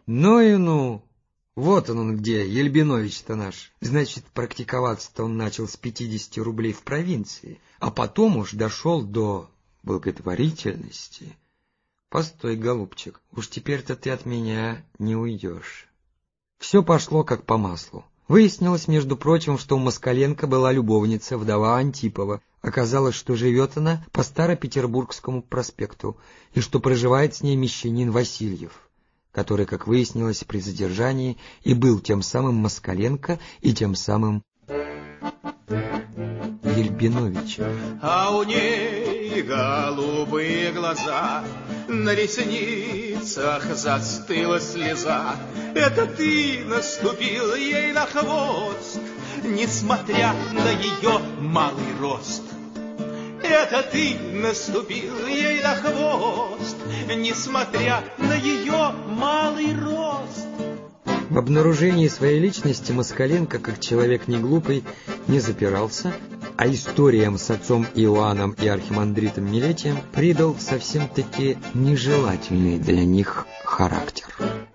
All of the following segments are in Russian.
Ну и ну! Вот он где, Ельбинович-то наш. Значит, практиковаться-то он начал с 50 рублей в провинции, а потом уж дошел до благотворительности. Постой, голубчик, уж теперь-то ты от меня не уйдешь. Все пошло как по маслу. Выяснилось, между прочим, что у Москаленко была любовница, вдова Антипова. Оказалось, что живет она по Старопетербургскому проспекту, и что проживает с ней мещанин Васильев, который, как выяснилось при задержании, и был тем самым Москаленко и тем самым Ельбиновичем. А у ней голубые глаза, на ресницах застыла слеза. Это ты наступил ей на хвост, несмотря на ее малый рост. Это ты наступил ей на хвост, несмотря на ее малый рост. В обнаружении своей личности Москаленко, как человек не глупый, не запирался, а историям с отцом Иоанном и архимандритом Милетием придал совсем-таки нежелательный для них характер.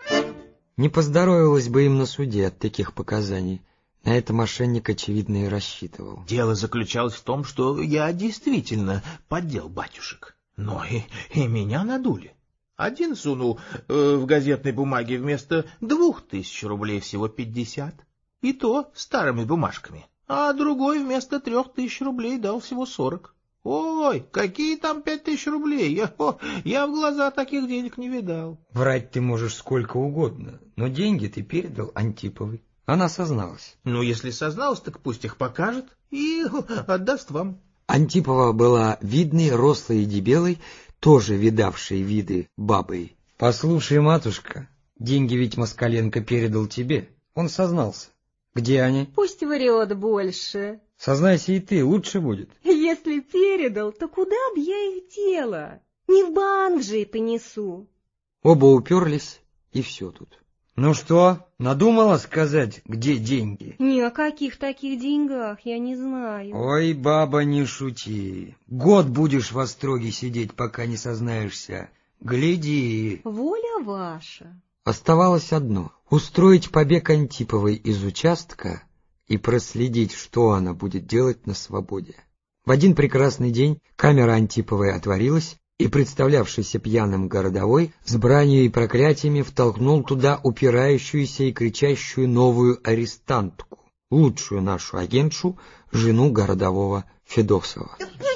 Не поздоровилось бы им на суде от таких показаний. На это мошенник, очевидно, и рассчитывал. Дело заключалось в том, что я действительно поддел батюшек. Но и меня надули. Один сунул в газетной бумаге вместо 2000 рублей всего 50, и то старыми бумажками, а другой вместо 3000 рублей дал всего 40. Ой, какие там 5000 рублей? Я в глаза таких денег не видал. Врать ты можешь сколько угодно, но деньги ты передал Антиповой. Она созналась. Ну, если созналась, так пусть их покажет и отдаст вам. Антипова была видной, рослой и дебелой, тоже видавшей виды бабой. Послушай, матушка, деньги ведь Москаленко передал тебе. Он сознался. Где они? Пусть врет больше. Сознайся и ты, лучше будет. Если передал, то куда б я их дела? Не в банк же и понесу. Оба уперлись, и все тут. Ну что, надумала сказать, где деньги? Ни о каких таких деньгах я не знаю. Ой, баба, не шути. Год будешь в остроге сидеть, пока не сознаешься. Гляди. Воля ваша. Оставалось одно — устроить побег Антиповой из участка и проследить, что она будет делать на свободе. В один прекрасный день камера Антиповой отворилась, и представлявшийся пьяным городовой с бранью и проклятиями втолкнул туда упирающуюся и кричащую новую арестантку, лучшую нашу агентшу, жену городового Федосова.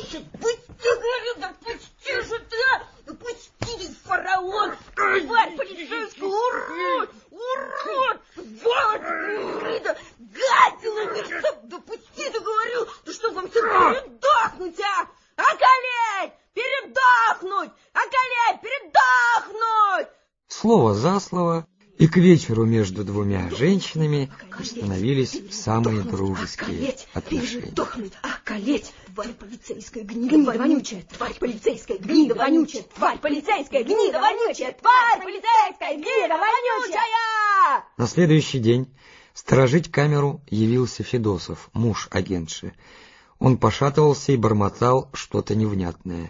Пусти, фараон! Тварь полицейская! Урод! Урод! Гнида! Гадина! Да пусти, да говорю! Да что вам все передохнуть, а? Околеть! Передохнуть! Околеть! Передохнуть! Слово за слово, и к вечеру между двумя женщинами установились самые дружеские отношения. Передохнуть! Околеть! Тварь полицейская, гнида вонючая! Тварь полицейская, гнида вонючая! Тварь полицейская, гнида вонючая! Тварь полицейская, гнида вонючая! На следующий день сторожить камеру явился Федосов, муж агентши. Он пошатывался и бормотал что-то невнятное.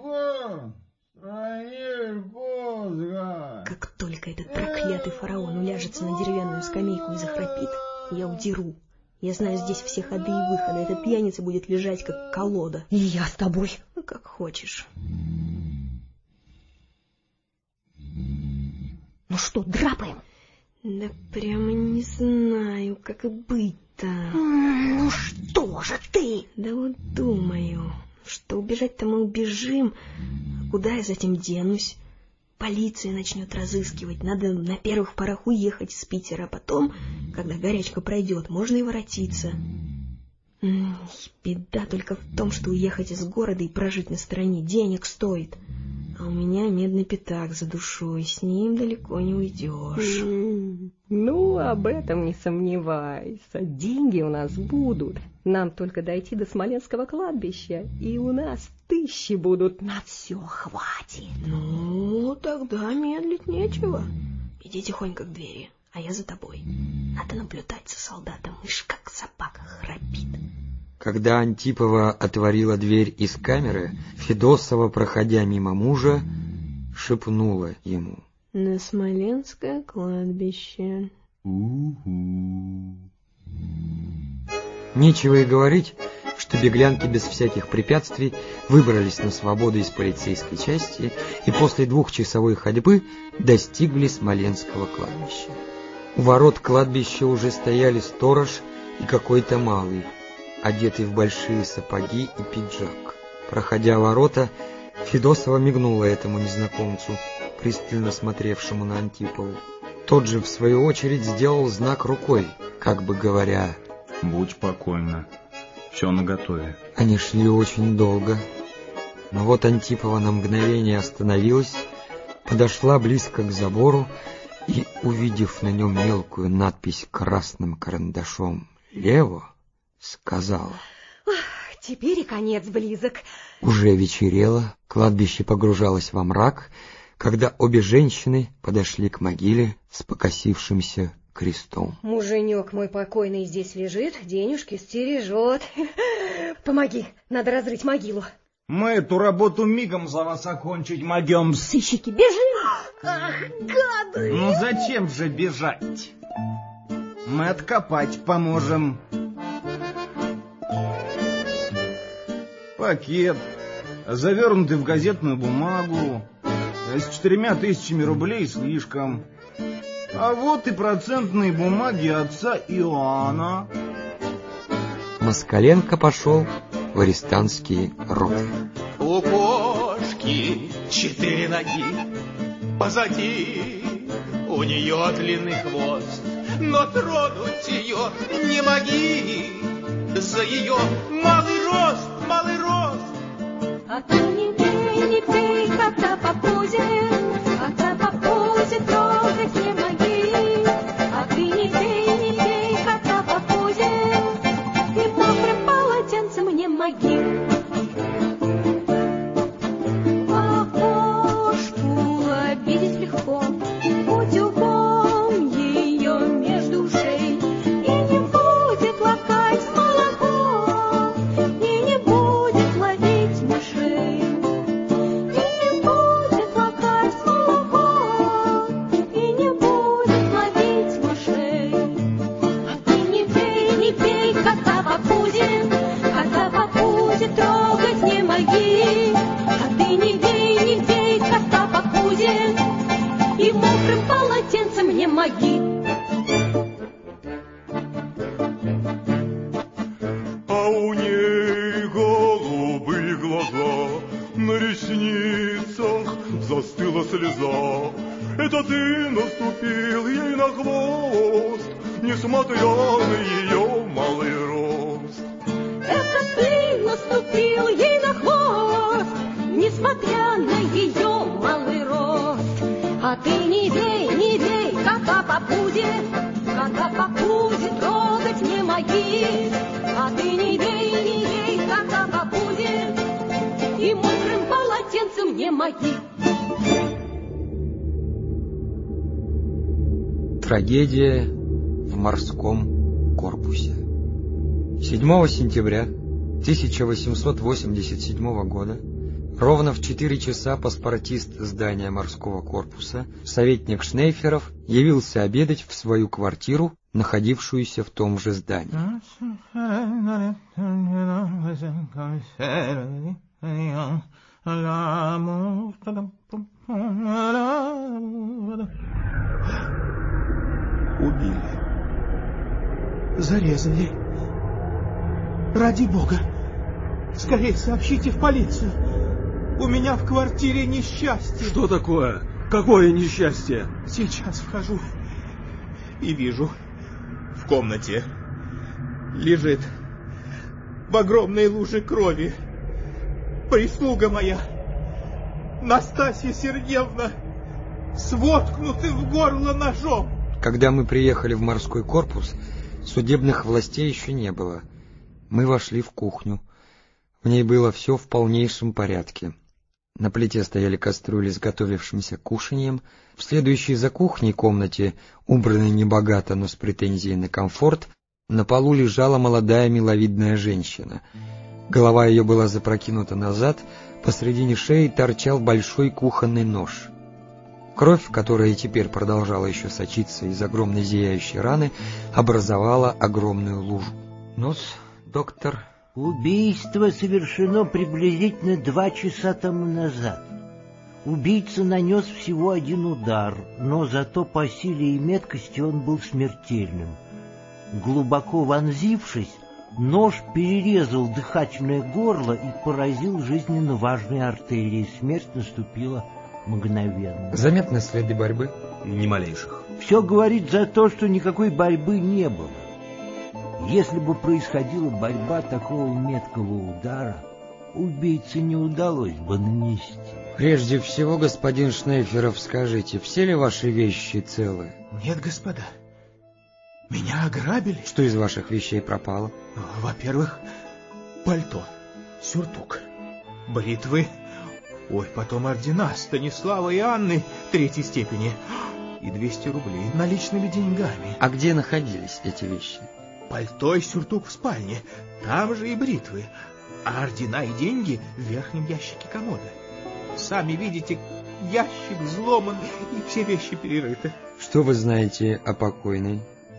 Как только этот проклятый фараон уляжется на деревянную скамейку и захрапит, я удеру. Я знаю здесь все ходы и выходы. Этот пьяница будет лежать, как колода. И я с тобой. Ну, как хочешь. Ну что, драпаем? Да прямо не знаю, как и быть-то. Ну что же ты? Да вот думаю, что убежать-то мы убежим. А куда я затем денусь? Полиция начнет разыскивать. Надо на первых порах уехать из Питера. А потом, когда горячка пройдет, можно и воротиться. Беда только в том, что уехать из города и прожить на стороне денег стоит. А у меня медный пятак за душой, с ним далеко не уйдешь. Ну, об этом не сомневайся. Деньги у нас будут. Нам только дойти до Смоленского кладбища, и у нас 1000 будут. На все хватит. Ну, тогда медлить нечего. Иди тихонько к двери, а я за тобой. Надо наблюдать за солдатом, ишь, как собака храпит. Когда Антипова отворила дверь из камеры, Федосова, проходя мимо мужа, шепнула ему. на Смоленское кладбище. Нечего и говорить, что беглянки без всяких препятствий выбрались на свободу из полицейской части и после 2-часовой ходьбы достигли Смоленского кладбища. У ворот кладбища уже стояли сторож и какой-то малый, одетый в большие сапоги и пиджак. Проходя ворота, Федосова мигнула этому незнакомцу, пристально смотревшему на Антипову. Тот же, в свою очередь, сделал знак рукой, как бы говоря: «Будь покойна, все наготове». Они шли очень долго, но вот Антипова на мгновение остановилась, подошла близко к забору и, увидев на нем мелкую надпись красным карандашом «Лево», сказала: Теперь и конец близок. Уже вечерело, кладбище погружалось во мрак, когда обе женщины подошли к могиле с покосившимся крестом. Муженек мой покойный здесь лежит, денежки стережет. Помоги, надо разрыть могилу. Мы эту работу мигом за вас окончить могем. Сыщики, бежим! Ах, гады! Ну зачем же бежать? Мы откопать поможем. Пакет, завернутый в газетную бумагу, с 4000 рублей слишком. А вот и процентные бумаги отца Иоанна. Москаленко пошел в арестантские роты. У кошки 4 ноги, позади у нее длинный хвост, но тронуть ее не моги, за ее малый рост, малый рост. А ты не пей, кота по пузе, кота по пузе трогать не моги. А ты не пей, кота по пузе, и мокрым полотенцем не моги. А кошку обидеть легко, утюгом ее между ушей, и не будет лакать молоко, и не будет ловить мышей, и не будет лакать молоко, и не будет ловить мышей. А ты не пей, кота по пузе трогать не моги. А ты не пей, кота по пузе, и мокрым полотенцем не моги. А у ней голубые глаза, на ресницах застыла слеза. Это ты наступил ей на хвост, несмотря на ее малый рост. Это ты наступил ей на хвост, несмотря на ее малый рост. А ты не бей, кота по пузе трогать не моги. А ты не бей, кота по пузе, и мокрым полотенцем не моги. Трагедия в морском корпусе. 7 сентября 1887 года, ровно в 4 часа паспортист здания морского корпуса, советник Шнейферов, явился обедать в свою квартиру, находившуюся в том же здании. Убили. Зарезали. Ради бога, скорее сообщите в полицию. У меня в квартире несчастье. Что такое? Какое несчастье? Сейчас вхожу и вижу, в комнате лежит в огромной луже крови прислуга моя, Настасья Сергеевна, с воткнутым в горло ножом. Когда мы приехали в морской корпус, судебных властей еще не было. Мы вошли в кухню. В ней было все в полнейшем порядке. На плите стояли кастрюли с готовившимся кушаньем. В следующей за кухней комнате, убранной небогато, но с претензией на комфорт, на полу лежала молодая миловидная женщина. Голова ее была запрокинута назад, посредине шеи торчал большой кухонный нож. Кровь, которая и теперь продолжала еще сочиться из огромной зияющей раны, образовала огромную лужу. Ну-с, доктор... Убийство совершено приблизительно 2 часа тому назад. Убийца нанес всего 1 удар, но зато по силе и меткости он был смертельным. Глубоко вонзившись, нож перерезал дыхательное горло и поразил жизненно важные артерии. Смерть наступила мгновенно. Заметны следы борьбы? Ни малейших. Все говорит за то, что никакой борьбы не было. Если бы происходила борьба такого меткого удара, убийце не удалось бы нанести. Прежде всего, господин Шнейферов, скажите, все ли ваши вещи целы? Нет, господа. Меня ограбили. Что из ваших вещей пропало? Во-первых, пальто, сюртук, бритвы, потом ордена Станислава и Анны 3-й степени и 200 рублей наличными деньгами. А где находились эти вещи? Пальто и сюртук в спальне, там же и бритвы, а ордена и деньги в верхнем ящике комода. Сами видите, ящик взломан и все вещи перерыты. Что вы знаете о покойной?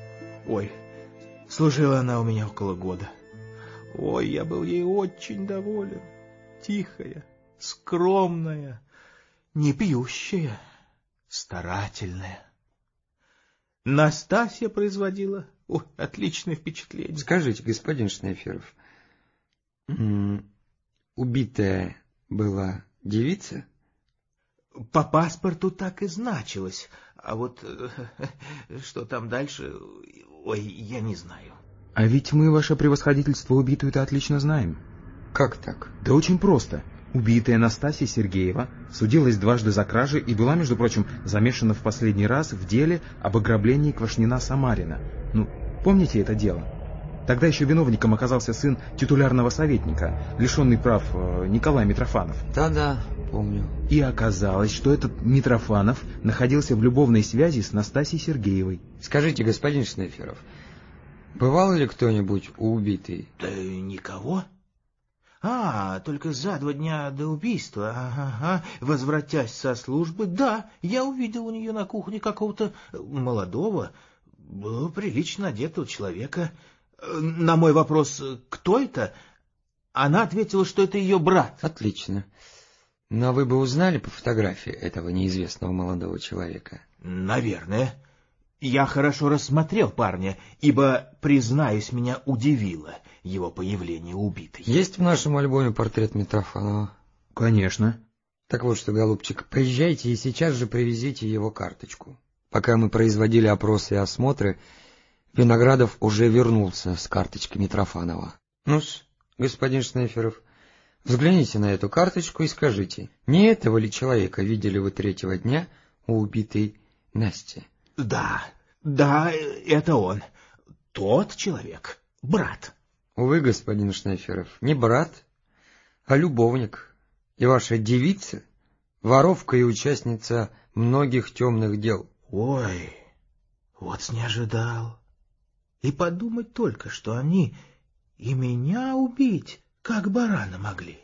Служила она у меня около года. Я был ей очень доволен. Тихая, скромная, не пьющая, старательная. Настасья производила отличное впечатление. Скажите, господин Шнейферов, убитая была девица? По паспорту так и значилось, а вот что там дальше, я не знаю. А ведь мы, ваше превосходительство, убитую-то отлично знаем. Как так? Да очень просто. Убитая Настасья Сергеева судилась дважды за кражи и была, между прочим, замешана в последний раз в деле об ограблении Квашнина-Самарина. Помните это дело? Тогда еще виновником оказался сын титулярного советника, лишенный прав Николай Митрофанов. Да, помню. И оказалось, что этот Митрофанов находился в любовной связи с Настасьей Сергеевой. Скажите, господин Шнейферов, бывал ли кто-нибудь у убитой? Да никого. Только за 2 дня до убийства, возвратясь со службы, я увидел у нее на кухне какого-то молодого, прилично одетого человека. На мой вопрос, кто это, она ответила, что это ее брат. Отлично. Но вы бы узнали по фотографии этого неизвестного молодого человека? Наверное. Я хорошо рассмотрел парня, ибо, признаюсь, меня удивило его появление убитой. Есть в нашем альбоме портрет Митрофанова? Конечно. Так вот что, голубчик, поезжайте и сейчас же привезите его карточку. Пока мы производили опросы и осмотры, Виноградов уже вернулся с карточкой Митрофанова. Ну-с, господин Шнейферов, взгляните на эту карточку и скажите, не этого ли человека видели вы 3-го дня у убитой Насти? Да, это он. Тот человек, брат. Увы, господин Шнейферов, не брат, а любовник. И ваша девица — воровка и участница многих темных дел. Вот не ожидал. И подумать только, что они и меня убить, как барана могли.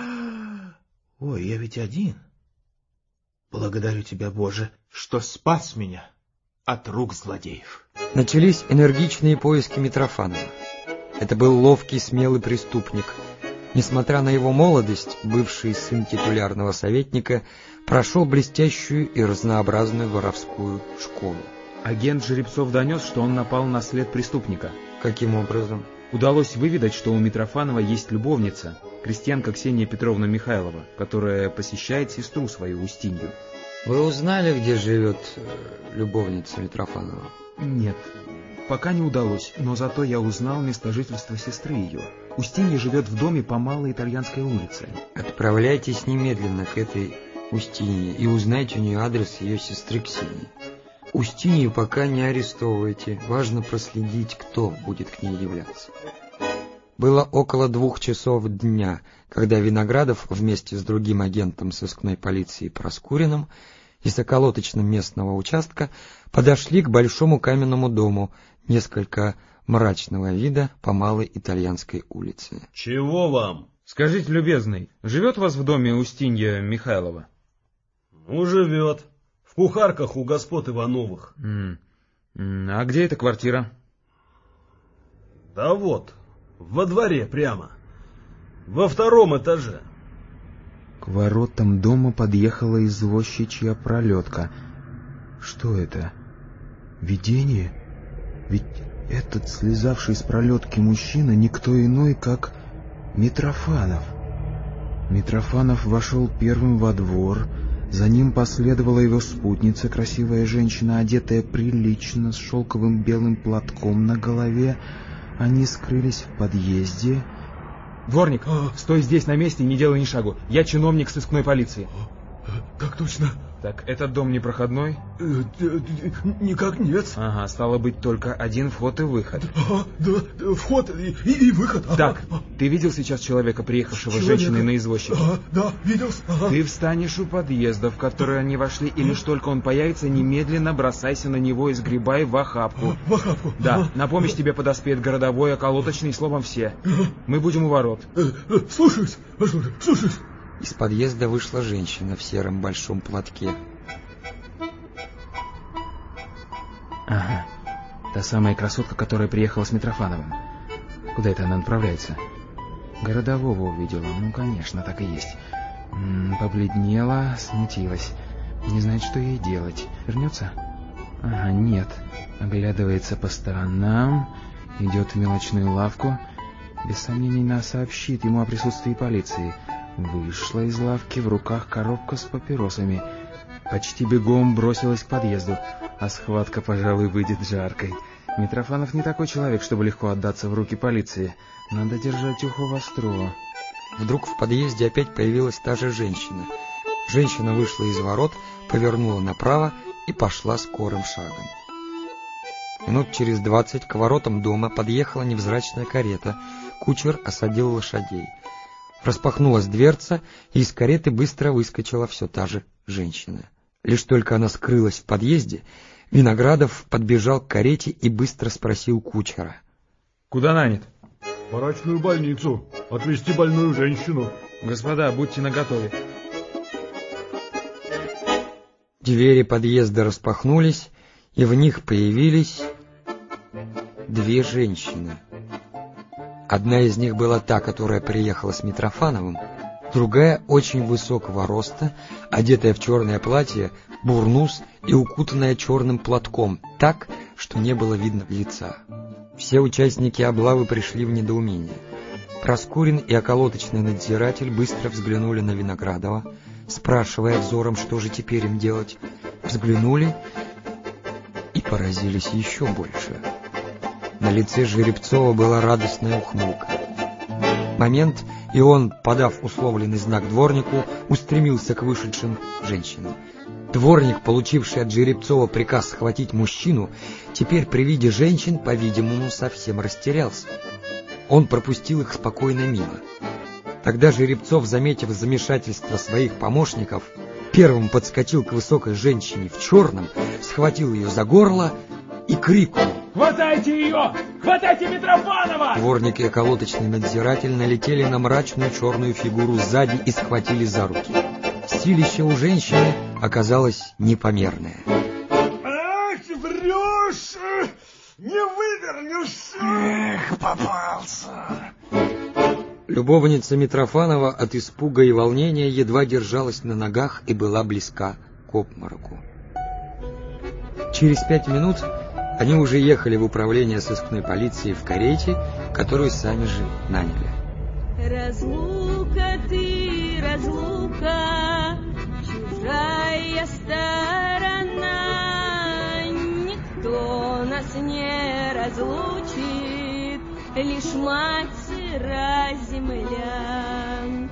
Я ведь один. Благодарю тебя, Боже, что спас меня от рук злодеев. Начались энергичные поиски Митрофанова. Это был ловкий, смелый преступник. Несмотря на его молодость, бывший сын титулярного советника прошел блестящую и разнообразную воровскую школу. Агент Жеребцов донес, что он напал на след преступника. Каким образом? Удалось выведать, что у Митрофанова есть любовница, крестьянка Ксения Петровна Михайлова, которая посещает сестру свою Устинью. Вы узнали, где живет любовница Митрофанова? Нет, пока не удалось, но зато я узнал место жительства сестры ее. Устинья живет в доме по Малой Итальянской улице. Отправляйтесь немедленно к этой Устинье и узнайте у нее адрес ее сестры Ксении. Устинью пока не арестовывайте, важно проследить, кто будет к ней являться. Было около 2 часов дня, когда Виноградов вместе с другим агентом сыскной полиции Проскуриным и с околоточным местного участка подошли к большому каменному дому, несколько мрачного вида по Малой Итальянской улице. Чего вам? Скажите, любезный, живет у вас в доме Устинья Михайлова? Живет. В кухарках у господ Ивановых. А где эта квартира? Да вот, во дворе прямо. Во 2-м этаже. К воротам дома подъехала извозчичья пролетка. Что это? Видение? Ведь этот слезавший с пролетки мужчина никто иной, как Митрофанов. Митрофанов вошел первым во двор, за ним последовала его спутница, красивая женщина, одетая прилично, с шелковым белым платком на голове. Они скрылись в подъезде. Дворник, стой здесь на месте и не делай ни шагу. Я чиновник сыскной полиции. Так точно. Так, этот дом не проходной? Никак нет. Ага, стало быть, только один вход и выход. Да, вход и выход. Так, ты видел сейчас человека, приехавшего с женщиной на извозчике? Да, видел. Ты встанешь у подъезда, в который они вошли, и лишь только он появится, немедленно бросайся на него и сгребай в охапку. В охапку? Да, на помощь тебе подоспеет городовой, околоточный, словом, все. Мы будем у ворот. Слушаюсь. Из подъезда вышла женщина в сером большом платке. Ага, та самая красотка, которая приехала с Митрофановым. Куда это она направляется? Городового увидела, ну, конечно, так и есть. Побледнела, смутилась. Не знает, что ей делать. Вернется? Ага, нет. Оглядывается по сторонам, идет в мелочную лавку. Без сомнений, нас сообщит ему о присутствии полиции. Вышла из лавки, в руках коробка с папиросами. Почти бегом бросилась к подъезду, а схватка, пожалуй, выйдет жаркой. Митрофанов не такой человек, чтобы легко отдаться в руки полиции. Надо держать ухо востро. Вдруг в подъезде опять появилась та же женщина. Женщина вышла из ворот, повернула направо и пошла скорым шагом. Минут через 20 к воротам дома подъехала невзрачная карета. Кучер осадил лошадей. Распахнулась дверца, и из кареты быстро выскочила все та же женщина. Лишь только она скрылась в подъезде, Виноградов подбежал к карете и быстро спросил кучера. Куда нанят? В барачную больницу. Отвезти больную женщину. Господа, будьте наготове. Двери подъезда распахнулись, и в них появились 2 женщины. Одна из них была та, которая приехала с Митрофановым, другая очень высокого роста, одетая в черное платье, бурнус и укутанная черным платком, так, что не было видно лица. Все участники облавы пришли в недоумение. Проскурин и околоточный надзиратель быстро взглянули на Виноградова, спрашивая взором, что же теперь им делать. Взглянули и поразились еще больше. На лице Жеребцова была радостная ухмылка. Момент, и он, подав условленный знак дворнику, устремился к вышедшим женщинам. Дворник, получивший от Жеребцова приказ схватить мужчину, теперь при виде женщин, по-видимому, совсем растерялся. Он пропустил их спокойно мимо. Тогда Жеребцов, заметив замешательство своих помощников, первым подскочил к высокой женщине в черном, схватил ее за горло и крикнул: «Хватайте ее! Хватайте Митрофанова!» Дворник и околоточный надзиратель налетели на мрачную черную фигуру сзади и схватили за руки. Силище у женщины оказалось непомерное. «Ах, врешь! Не вывернешься!» «Эх, попался!» Любовница Митрофанова от испуга и волнения едва держалась на ногах и была близка к обмороку. Через 5 минут они уже ехали в управление сыскной полиции в карете, которую сами же наняли. Разлука ты, разлука, чужая сторона, никто нас не разлучит, лишь мать сыра земля.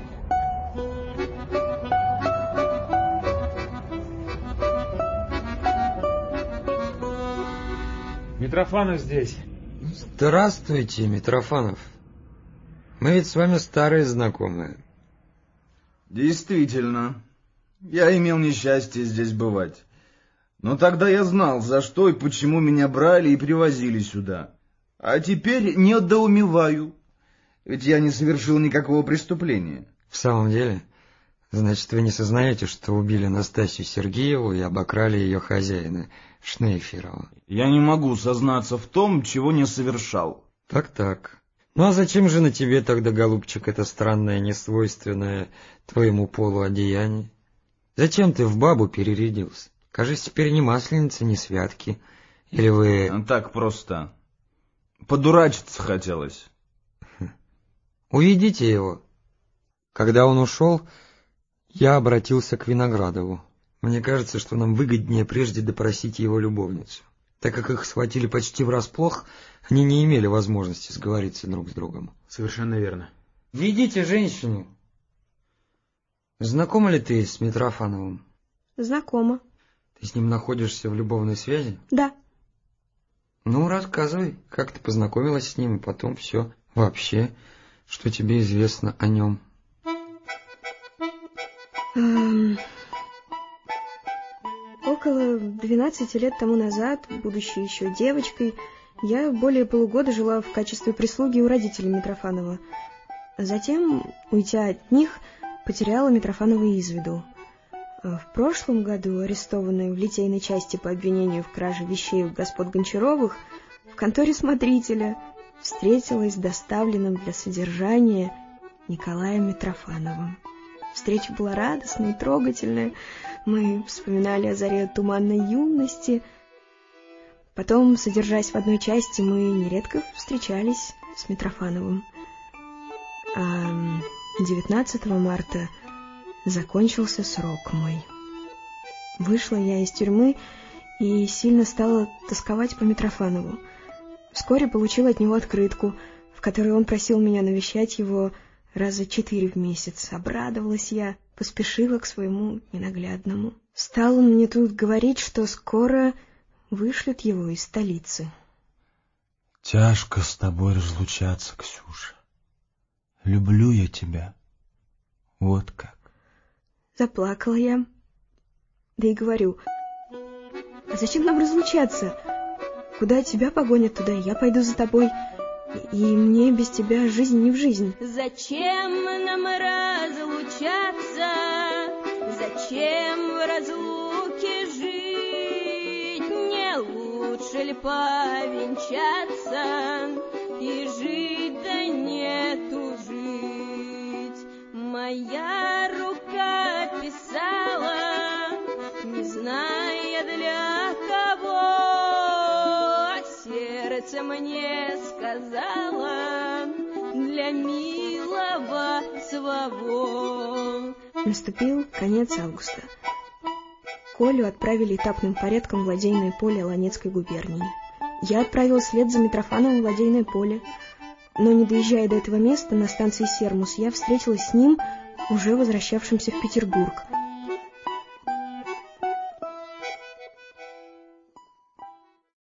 Митрофанов здесь. Здравствуйте, Митрофанов. Мы ведь с вами старые знакомые. Действительно. Я имел несчастье здесь бывать. Но тогда я знал, за что и почему меня брали и привозили сюда. А теперь недоумеваю. Ведь я не совершил никакого преступления. В самом деле, Значит, вы не сознаете, что убили Настасью Сергееву и обокрали ее хозяина, Шнейферова? Я не могу сознаться в том, чего не совершал. Так. Ну а зачем же на тебе тогда, голубчик, это странное, несвойственное твоему полу одеяние? Зачем ты в бабу перерядился? Кажется, теперь ни масленицы, ни святки. Или вы... Так просто. Подурачиться хотелось. Уведите его. Когда он ушел, я обратился к Виноградову. Мне кажется, что нам выгоднее прежде допросить его любовницу. Так как их схватили почти врасплох, они не имели возможности сговориться друг с другом. Совершенно верно. Ведите женщину. Знакома ли ты с Митрофановым? Знакома. Ты с ним находишься в любовной связи? Да. Ну, рассказывай, как ты познакомилась с ним, и потом все. Вообще, что тебе известно о нем? Около 12 лет тому назад, будучи еще девочкой, я более полугода жила в качестве прислуги у родителей Митрофанова. Затем, уйдя от них, потеряла Митрофанова из виду. В прошлом году, арестованная в литейной части по обвинению в краже вещей у господ Гончаровых, в конторе смотрителя встретилась с доставленным для содержания Николаем Митрофановым. Встреча была радостная и трогательная. Мы вспоминали о заре туманной юности. Потом, содержась в одной части, мы нередко встречались с Митрофановым. А 19 марта закончился срок мой. Вышла я из тюрьмы и сильно стала тосковать по Митрофанову. Вскоре получила от него открытку, в которой он просил меня навещать его раза 4 в месяц. Обрадовалась я, поспешила к своему ненаглядному. Стал он мне тут говорить, что скоро вышлют его из столицы. Тяжко с тобой разлучаться, Ксюша. Люблю я тебя. Вот как. Заплакала я. Да и говорю: а зачем нам разлучаться? Куда тебя погонят, туда я пойду за тобой. И мне без тебя жизнь не в жизнь. Зачем нам разлучаться? Зачем в разлуке жить? Не лучше ли повенчаться и жить, да не тужить? Моя рука писала, не зная для кого, а сердце мне сказала для милого своего. Наступил конец августа. Колю отправили этапным порядком в ладейное поле Ланецкой губернии. Я отправилась вслед за Митрофановым в ладейное поле, но, не доезжая до этого места, на станции Сермус, я встретилась с ним, уже возвращавшимся в Петербург.